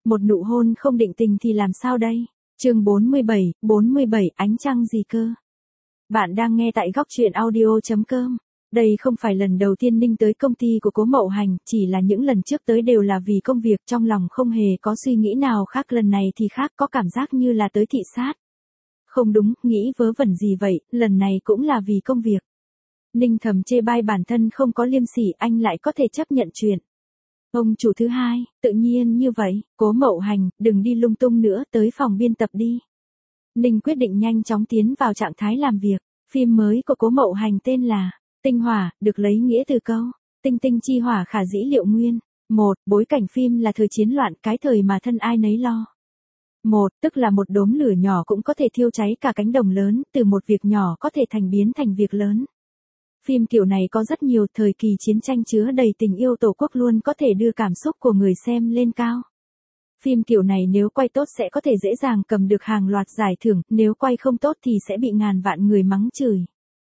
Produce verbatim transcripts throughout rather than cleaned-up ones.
một nụ hôn không định tình thì làm sao đây? Chương bốn mươi bảy, bốn mươi bảy ánh trăng gì cơ? Bạn đang nghe tại góc truyện audio chấm com. Đây không phải lần đầu tiên Ninh tới công ty của Cố Mậu Hành, chỉ là những lần trước tới đều là vì công việc, trong lòng không hề có suy nghĩ nào khác, lần này thì khác, có cảm giác như là tới thị sát. Không đúng, nghĩ vớ vẩn gì vậy, lần này cũng là vì công việc. Ninh thầm chê bai bản thân không có liêm sỉ, anh lại có thể chấp nhận chuyện. Ông chủ thứ hai, tự nhiên như vậy, Cố Mậu Hành, đừng đi lung tung nữa, tới phòng biên tập đi. Ninh quyết định nhanh chóng tiến vào trạng thái làm việc. Phim mới của Cố Mậu Hành tên là Tinh Hỏa, được lấy nghĩa từ câu tinh tinh chi hỏa khả dĩ liệu nguyên. Một, bối cảnh phim là thời chiến loạn, cái thời mà thân ai nấy lo. Một, tức là một đốm lửa nhỏ cũng có thể thiêu cháy cả cánh đồng lớn, từ một việc nhỏ có thể thành biến thành việc lớn. Phim kiểu này có rất nhiều, thời kỳ chiến tranh chứa đầy tình yêu tổ quốc luôn có thể đưa cảm xúc của người xem lên cao. Phim kiểu này nếu quay tốt sẽ có thể dễ dàng cầm được hàng loạt giải thưởng, nếu quay không tốt thì sẽ bị ngàn vạn người mắng chửi.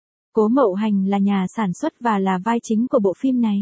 Cố Mậu Hành là nhà sản xuất và là vai chính của bộ phim này.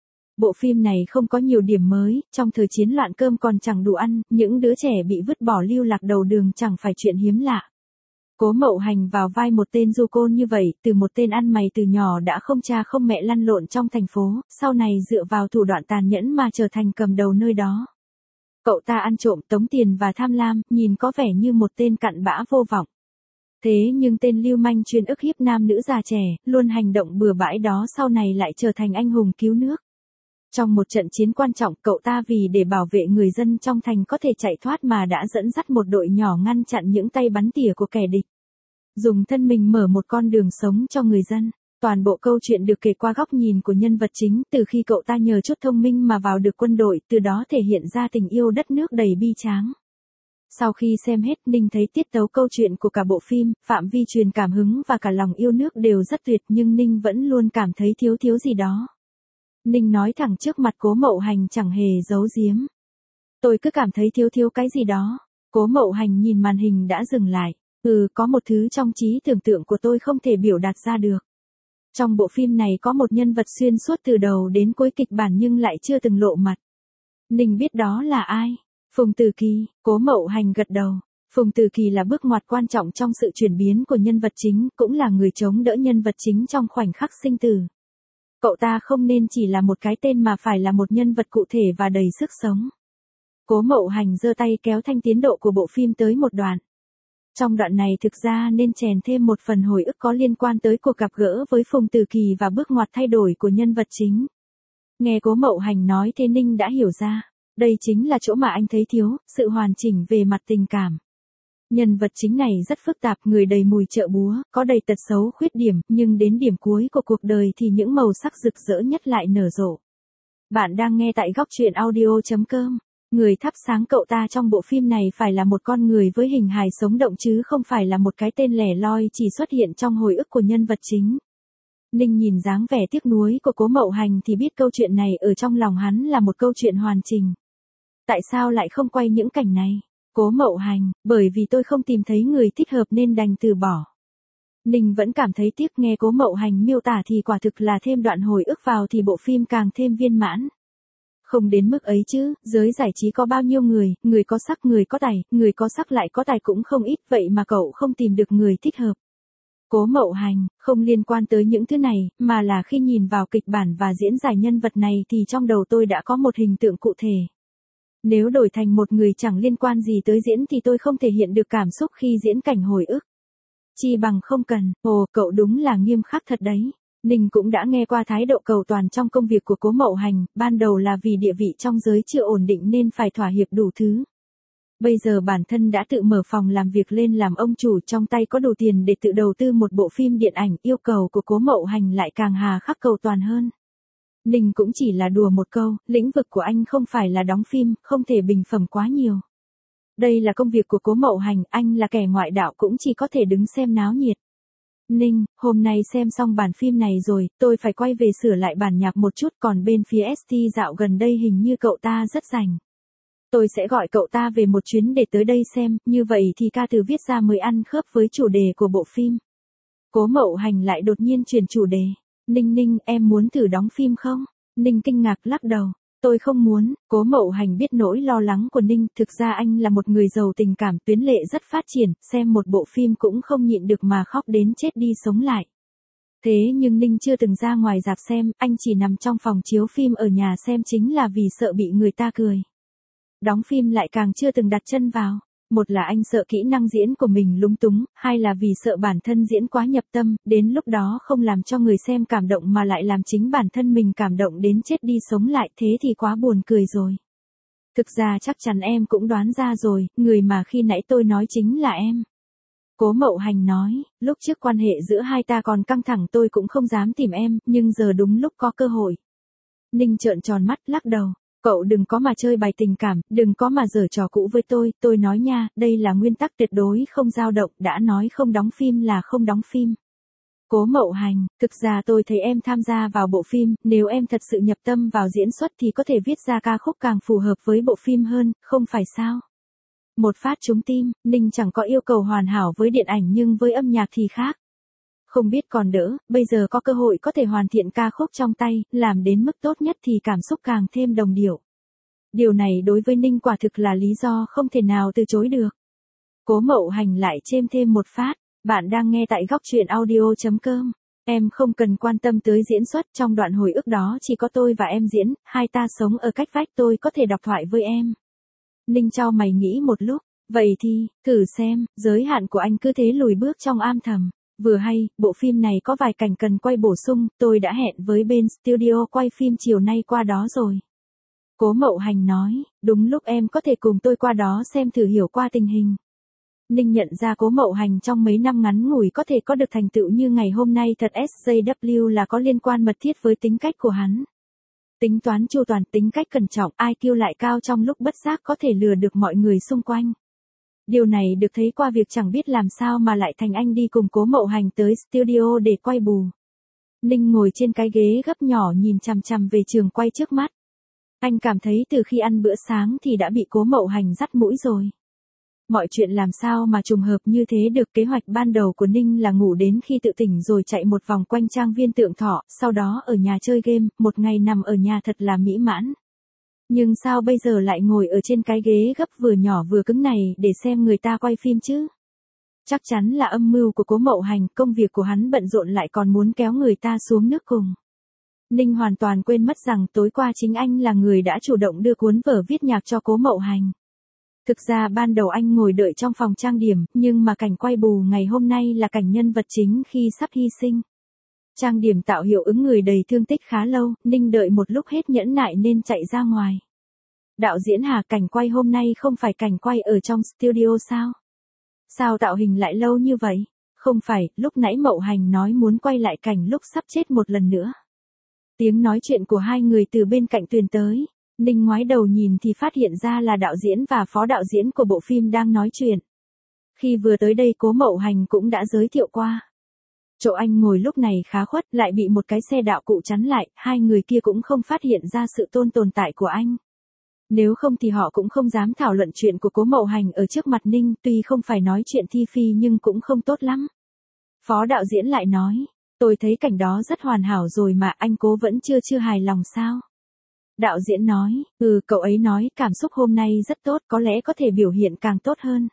Bộ phim này không có nhiều điểm mới, trong thời chiến loạn cơm còn chẳng đủ ăn, những đứa trẻ bị vứt bỏ lưu lạc đầu đường chẳng phải chuyện hiếm lạ. Cố Mậu Hành vào vai một tên du côn như vậy, từ một tên ăn mày từ nhỏ đã không cha không mẹ lăn lộn trong thành phố, sau này dựa vào thủ đoạn tàn nhẫn mà trở thành cầm đầu nơi đó. Cậu ta ăn trộm, tống tiền và tham lam, nhìn có vẻ như một tên cặn bã vô vọng. Thế nhưng tên lưu manh chuyên ức hiếp nam nữ già trẻ, luôn hành động bừa bãi đó sau này lại trở thành anh hùng cứu nước. Trong một trận chiến quan trọng, cậu ta vì để bảo vệ người dân trong thành có thể chạy thoát mà đã dẫn dắt một đội nhỏ ngăn chặn những tay bắn tỉa của kẻ địch. Dùng thân mình mở một con đường sống cho người dân. Toàn bộ câu chuyện được kể qua góc nhìn của nhân vật chính, từ khi cậu ta nhờ chút thông minh mà vào được quân đội, từ đó thể hiện ra tình yêu đất nước đầy bi tráng. Sau khi xem hết, Ninh thấy tiết tấu câu chuyện của cả bộ phim, phạm vi truyền cảm hứng và cả lòng yêu nước đều rất tuyệt, nhưng Ninh vẫn luôn cảm thấy thiếu thiếu gì đó. Ninh nói thẳng trước mặt Cố Mậu Hành, chẳng hề giấu giếm. Tôi cứ cảm thấy thiếu thiếu cái gì đó. Cố Mậu Hành nhìn màn hình đã dừng lại. Ừ, có một thứ trong trí tưởng tượng của tôi không thể biểu đạt ra được. Trong bộ phim này có một nhân vật xuyên suốt từ đầu đến cuối kịch bản nhưng lại chưa từng lộ mặt. Ninh biết đó là ai? Phùng Từ Kỳ. Cố Mậu Hành gật đầu. Phùng Từ Kỳ là bước ngoặt quan trọng trong sự chuyển biến của nhân vật chính, cũng là người chống đỡ nhân vật chính trong khoảnh khắc sinh tử. Cậu ta không nên chỉ là một cái tên mà phải là một nhân vật cụ thể và đầy sức sống. Cố Mậu Hành giơ tay kéo thanh tiến độ của bộ phim tới một đoạn. Trong đoạn này thực ra nên chèn thêm một phần hồi ức có liên quan tới cuộc gặp gỡ với Phùng Từ Kỳ và bước ngoặt thay đổi của nhân vật chính. Nghe Cố Mậu Hành nói thế Ninh đã hiểu ra. Đây chính là chỗ mà anh thấy thiếu, sự hoàn chỉnh về mặt tình cảm. Nhân vật chính này rất phức tạp, người đầy mùi chợ búa, có đầy tật xấu khuyết điểm, nhưng đến điểm cuối của cuộc đời thì những màu sắc rực rỡ nhất lại nở rộ. Bạn đang nghe tại góc truyện audio chấm com. Người thắp sáng cậu ta trong bộ phim này phải là một con người với hình hài sống động chứ không phải là một cái tên lẻ loi chỉ xuất hiện trong hồi ức của nhân vật chính. Ninh nhìn dáng vẻ tiếc nuối của Cố Mậu Hành thì biết câu chuyện này ở trong lòng hắn là một câu chuyện hoàn chỉnh. Tại sao lại không quay những cảnh này? Cố Mậu Hành, bởi vì tôi không tìm thấy người thích hợp nên đành từ bỏ. Ninh vẫn cảm thấy tiếc, nghe Cố Mậu Hành miêu tả thì quả thực là thêm đoạn hồi ức vào thì bộ phim càng thêm viên mãn. Không đến mức ấy chứ, giới giải trí có bao nhiêu người, người có sắc người có tài, người có sắc lại có tài cũng không ít, vậy mà cậu không tìm được người thích hợp. Cố Mậu Hành, không liên quan tới những thứ này, mà là khi nhìn vào kịch bản và diễn giải nhân vật này thì trong đầu tôi đã có một hình tượng cụ thể. Nếu đổi thành một người chẳng liên quan gì tới diễn thì tôi không thể hiện được cảm xúc khi diễn cảnh hồi ức. Chi bằng không cần. Ồ, cậu đúng là nghiêm khắc thật đấy. Ninh cũng đã nghe qua thái độ cầu toàn trong công việc của Cố Mậu Hành, ban đầu là vì địa vị trong giới chưa ổn định nên phải thỏa hiệp đủ thứ. Bây giờ bản thân đã tự mở phòng làm việc lên làm ông chủ, trong tay có đủ tiền để tự đầu tư một bộ phim điện ảnh, yêu cầu của Cố Mậu Hành lại càng hà khắc cầu toàn hơn. Ninh cũng chỉ là đùa một câu, lĩnh vực của anh không phải là đóng phim, không thể bình phẩm quá nhiều. Đây là công việc của Cố Mậu Hành, anh là kẻ ngoại đạo cũng chỉ có thể đứng xem náo nhiệt. Ninh, hôm nay xem xong bản phim này rồi, tôi phải quay về sửa lại bản nhạc một chút, còn bên phía ét tê dạo gần đây hình như cậu ta rất rảnh. Tôi sẽ gọi cậu ta về một chuyến để tới đây xem, như vậy thì ca từ viết ra mới ăn khớp với chủ đề của bộ phim. Cố Mậu Hành lại đột nhiên chuyển chủ đề. Ninh Ninh, em muốn thử đóng phim không? Ninh kinh ngạc lắc đầu. Tôi không muốn. Cố Mậu Hành biết nỗi lo lắng của Ninh, thực ra anh là một người giàu tình cảm, tuyến lệ rất phát triển, xem một bộ phim cũng không nhịn được mà khóc đến chết đi sống lại. Thế nhưng Ninh chưa từng ra ngoài rạp xem, anh chỉ nằm trong phòng chiếu phim ở nhà xem chính là vì sợ bị người ta cười. Đóng phim lại càng chưa từng đặt chân vào. Một là anh sợ kỹ năng diễn của mình lúng túng, hai là vì sợ bản thân diễn quá nhập tâm, đến lúc đó không làm cho người xem cảm động mà lại làm chính bản thân mình cảm động đến chết đi sống lại, thế thì quá buồn cười rồi. Thực ra chắc chắn em cũng đoán ra rồi, người mà khi nãy tôi nói chính là em. Cố Mậu Hành nói, lúc trước quan hệ giữa hai ta còn căng thẳng tôi cũng không dám tìm em, nhưng giờ đúng lúc có cơ hội. Ninh trợn tròn mắt lắc đầu. Cậu đừng có mà chơi bài tình cảm, đừng có mà giở trò cũ với tôi, tôi nói nha, đây là nguyên tắc tuyệt đối không dao động, đã nói không đóng phim là không đóng phim. Cố Mậu Hành, thực ra tôi thấy em tham gia vào bộ phim, nếu em thật sự nhập tâm vào diễn xuất thì có thể viết ra ca khúc càng phù hợp với bộ phim hơn, không phải sao? Một phát trúng tim, Ninh chẳng có yêu cầu hoàn hảo với điện ảnh nhưng với âm nhạc thì khác. Không biết còn đỡ, bây giờ có cơ hội có thể hoàn thiện ca khúc trong tay, làm đến mức tốt nhất thì cảm xúc càng thêm đồng điệu. Điều này đối với Ninh quả thực là lý do không thể nào từ chối được. Cố Mậu Hành lại chêm thêm một phát, bạn đang nghe tại góc truyện audio chấm com. Em không cần quan tâm tới diễn xuất, trong đoạn hồi ức đó chỉ có tôi và em diễn, hai ta sống ở cách vách, tôi có thể đọc thoại với em. Ninh chau mày nghĩ một lúc, vậy thì, thử xem, giới hạn của anh cứ thế lùi bước trong am thầm. Vừa hay, bộ phim này có vài cảnh cần quay bổ sung, tôi đã hẹn với bên studio quay phim chiều nay qua đó rồi. Cố Mậu Hành nói, đúng lúc em có thể cùng tôi qua đó xem thử hiểu qua tình hình. Ninh nhận ra Cố Mậu Hành trong mấy năm ngắn ngủi có thể có được thành tựu như ngày hôm nay thật ét gi vê là có liên quan mật thiết với tính cách của hắn. Tính toán chu toàn, tính cách cẩn trọng, i kiu lại cao, trong lúc bất giác có thể lừa được mọi người xung quanh. Điều này được thấy qua việc chẳng biết làm sao mà lại thành anh đi cùng Cố Mậu Hành tới studio để quay bù. Ninh ngồi trên cái ghế gấp nhỏ nhìn chằm chằm về trường quay trước mắt. Anh cảm thấy từ khi ăn bữa sáng thì đã bị Cố Mậu Hành dắt mũi rồi. Mọi chuyện làm sao mà trùng hợp như thế được. Kế hoạch ban đầu của Ninh là ngủ đến khi tự tỉnh rồi chạy một vòng quanh trang viên Tượng Thọ, sau đó ở nhà chơi game, một ngày nằm ở nhà thật là mỹ mãn. Nhưng sao bây giờ lại ngồi ở trên cái ghế gấp vừa nhỏ vừa cứng này để xem người ta quay phim chứ? Chắc chắn là âm mưu của Cố Mậu Hành, công việc của hắn bận rộn lại còn muốn kéo người ta xuống nước cùng. Ninh hoàn toàn quên mất rằng tối qua chính anh là người đã chủ động đưa cuốn vở viết nhạc cho Cố Mậu Hành. Thực ra ban đầu anh ngồi đợi trong phòng trang điểm, nhưng mà cảnh quay bù ngày hôm nay là cảnh nhân vật chính khi sắp hy sinh. Trang điểm tạo hiệu ứng người đầy thương tích khá lâu, Ninh đợi một lúc hết nhẫn nại nên chạy ra ngoài. Đạo diễn Hà, cảnh quay hôm nay không phải cảnh quay ở trong studio sao? Sao tạo hình lại lâu như vậy? Không phải, lúc nãy Mậu Hành nói muốn quay lại cảnh lúc sắp chết một lần nữa. Tiếng nói chuyện của hai người từ bên cạnh truyền tới. Ninh ngoái đầu nhìn thì phát hiện ra là đạo diễn và phó đạo diễn của bộ phim đang nói chuyện. Khi vừa tới đây Cố Mậu Hành cũng đã giới thiệu qua. Chỗ anh ngồi lúc này khá khuất, lại bị một cái xe đạo cụ chắn lại, hai người kia cũng không phát hiện ra sự tôn tồn tại của anh. Nếu không thì họ cũng không dám thảo luận chuyện của Cố Mậu Hành ở trước mặt Ninh, tuy không phải nói chuyện thi phi nhưng cũng không tốt lắm. Phó đạo diễn lại nói, tôi thấy cảnh đó rất hoàn hảo rồi mà anh Cố vẫn chưa chưa hài lòng sao? Đạo diễn nói, ừ, cậu ấy nói cảm xúc hôm nay rất tốt, có lẽ có thể biểu hiện càng tốt hơn.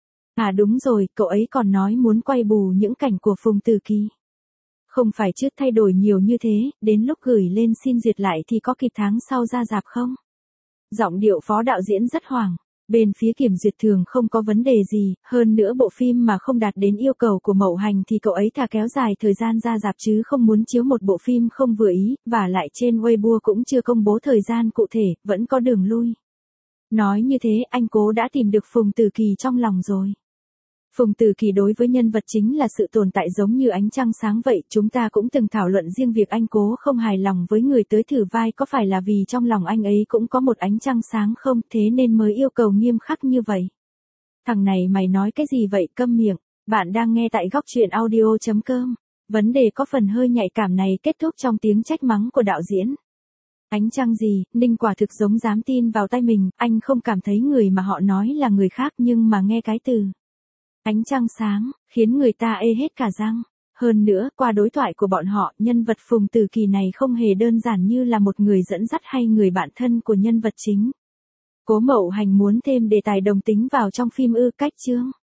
À đúng rồi, cậu ấy còn nói muốn quay bù những cảnh của Phùng Tử Kỳ. Không phải chứ, thay đổi nhiều như thế, đến lúc gửi lên xin duyệt lại thì có kịp tháng sau ra rạp không? Giọng điệu phó đạo diễn rất hoảng. Bên phía kiểm duyệt thường không có vấn đề gì, hơn nữa bộ phim mà không đạt đến yêu cầu của Mậu Hành thì cậu ấy thà kéo dài thời gian ra rạp chứ không muốn chiếu một bộ phim không vừa ý, và lại trên Weibo cũng chưa công bố thời gian cụ thể, vẫn có đường lui. Nói như thế, anh Cố đã tìm được Phùng Tử Kỳ trong lòng rồi. Phùng Tử Kỳ đối với nhân vật chính là sự tồn tại giống như ánh trăng sáng vậy, chúng ta cũng từng thảo luận riêng việc anh Cố không hài lòng với người tới thử vai có phải là vì trong lòng anh ấy cũng có một ánh trăng sáng không, thế nên mới yêu cầu nghiêm khắc như vậy. Thằng này mày nói cái gì vậy, câm miệng, bạn đang nghe tại góc truyện audio chấm com. Vấn đề có phần hơi nhạy cảm này kết thúc trong tiếng trách mắng của đạo diễn. Ánh trăng gì, Ninh quả thực giống dám tin vào tay mình, anh không cảm thấy người mà họ nói là người khác nhưng mà nghe cái từ ánh trăng sáng, khiến người ta ê hết cả răng. Hơn nữa, qua đối thoại của bọn họ, nhân vật Phùng Tử Kỳ này không hề đơn giản như là một người dẫn dắt hay người bạn thân của nhân vật chính. Cố Mậu Hành muốn thêm đề tài đồng tính vào trong phim ư? Cách chương